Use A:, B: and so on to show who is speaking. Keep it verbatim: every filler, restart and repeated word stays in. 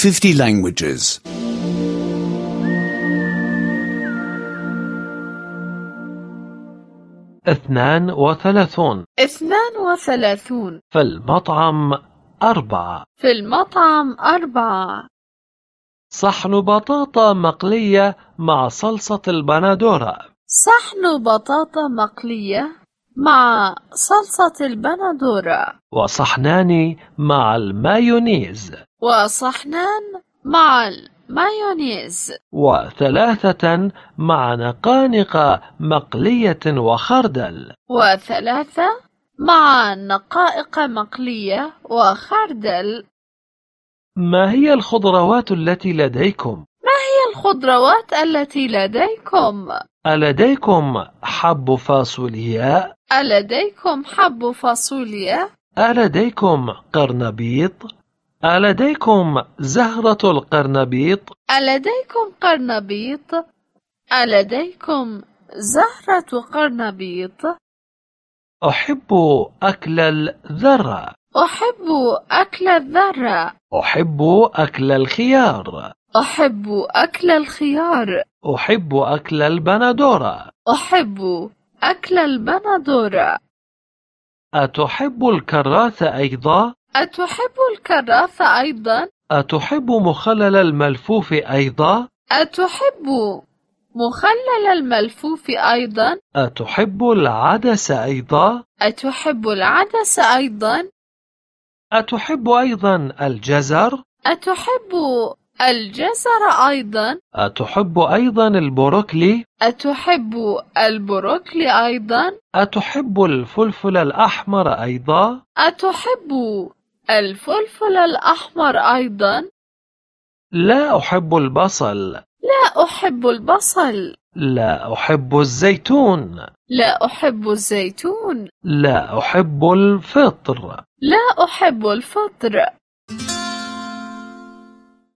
A: fifty languages.
B: اثنان وثلاثون.
C: اثنان وثلاثون.
B: في المطعم أربعة.
C: في المطعم أربعة.
B: صحن بطاطا مقلية مع صلصة البندورة.
C: صحن بطاطا مقلية مع صلصة البندورة.
B: وصحنان مع المايونيز.
C: وصحنان مع المايونيز.
B: وثلاثة مع نقانق مقلية وخردل.
C: وثلاثة مع نقائق مقلية وخردل.
B: ما هي الخضروات التي لديكم؟
C: ما هي الخضروات التي لديكم؟
B: ألديكم حب فاصولياء؟
C: ألديكم حب فاصوليا؟
B: ألديكم قرنبيط؟ ألديكم زهرة القرنبيط؟
C: ألديكم قرنبيط؟ ألديكم زهرة قرنبيط؟
B: أحب أكل الذرة.
C: أحب أكل الذرة.
B: أحب أكل الخيار.
C: أحب أكل الخيار.
B: أحب أكل البندورة.
C: أحب أكل البندورة.
B: أتحب الكراث أيضا؟
C: أتحب الكراث أيضا؟
B: أتحب مخلل الملفوف أيضا؟
C: أتحب مخلل الملفوف أيضا؟
B: أتحب العدس أيضا؟
C: أتحب العدس أيضا؟
B: أتحب أيضا الجزر؟
C: أتحب الجزر أيضا؟
B: أتحب أيضا البروكلي؟
C: أتحب البروكلي أيضا؟
B: أتحب الفلفل الأحمر أيضا؟
C: أتحب الفلفل الأحمر أيضا؟
B: لا أحب البصل.
C: لا أحب البصل.
B: لا أحب الزيتون.
C: لا أحب الزيتون.
B: لا أحب الفطر.
C: لا أحب الفطر.